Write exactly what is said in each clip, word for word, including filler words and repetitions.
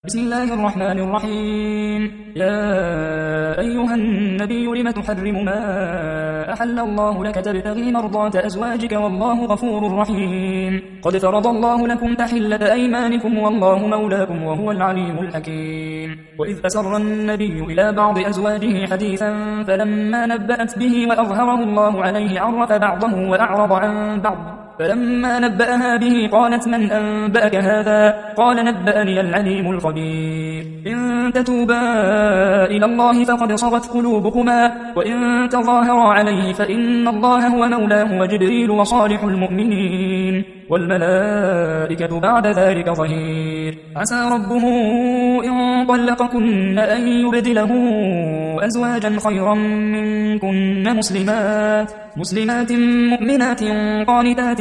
بسم الله الرحمن الرحيم. يا أيها النبي لم تحرم ما أحل الله لك تبتغي مرضات أزواجك والله غفور رحيم. قد فرض الله لكم تحلة أيمانكم والله مولاكم وهو العليم الحكيم. وإذ أسر النبي إلى بعض أزواجه حديثا فلما نبأت به وأظهره الله عليه عرف بعضه وأعرض عن بعض فلما نبأها به قالت من أنبأك هذا؟ قال نبأني العليم الخبير. إن تتوبا إلى الله فقد صغت قلوبكما وإن تظاهرا عليه فإن الله هو مولاه وجبريل وصالح المؤمنين والملائكة بعد ذلك ظهير. عسى ربه إن طلقكن أن يبدله أزواجا خيرا منكن مسلمات مسلمات مؤمنات قانتات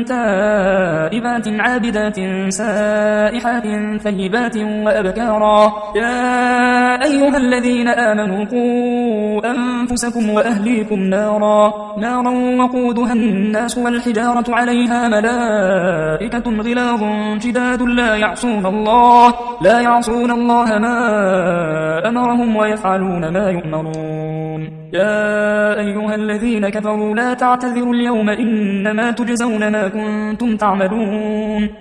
تائبات عابدات سائحات ثيبات وأبكارا. يا أيها الذين آمنوا قوا أنفسكم وأهليكم نارا نارا وقودها الناس والحجارة عليها ملائكة غلاظ شداد لا يعصون الله لا يعصون الله ما أمرهم ويفعلون ما يؤمرون. يا أيها الذين كفروا لا تعتذروا اليوم إنما تجزون ما كنتم تعملون.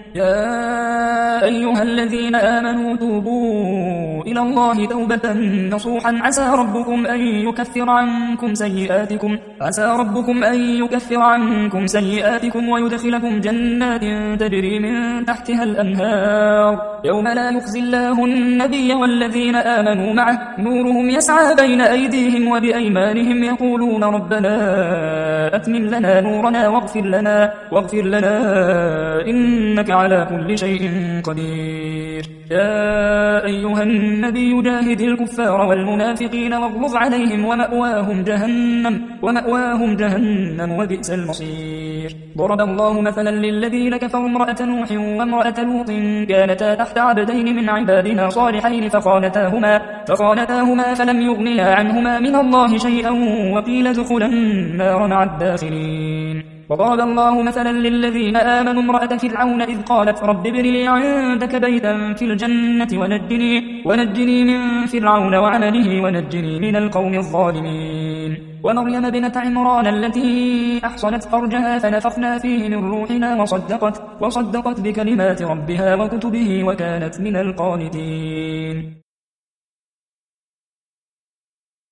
يا أيها الذين آمنوا توبوا إلى الله توبة نصوحا عسى ربكم أن يكفر عنكم سيئاتكم عسى ربكم أن يكفر عنكم سيئاتكم ويدخلكم جنات تجري من تحتها الأنهار يوم لا يخزي الله النبي والذين آمنوا معه نورهم يسعى بين أيديهم وبأيمانهم يقولون ربنا أتمم لنا نورنا واغفر لنا واغفر لنا إنك على كل شيء قدير. يا أيها النبي جاهد الكفار والمنافقين واغلظ عليهم ومأواهم جهنم ومأواهم جهنم وبئس المصير. ضرب الله مثلا للذين كفروا امرأة نوح وامرأة لوط كانتا تحت عبدين من عبادنا صالحين فخانتاهما فخانتاهما فلم يغنيا عنهما من الله شيئا وقيل ادخلا النار مع الداخلين. وضرب الله مثلا للذين آمنوا امرأة فرعون إذ قالت رب ابن لي عندك بيتا في الجنة ونجني, ونجني من فرعون وعمله ونجني من القوم الظالمين. ومريم ابنة عمران التي أحصنت فرجها فنفخنا فيه من روحنا وصدقت, وصدقت بكلمات ربها وكتبه وكانت من القانتين.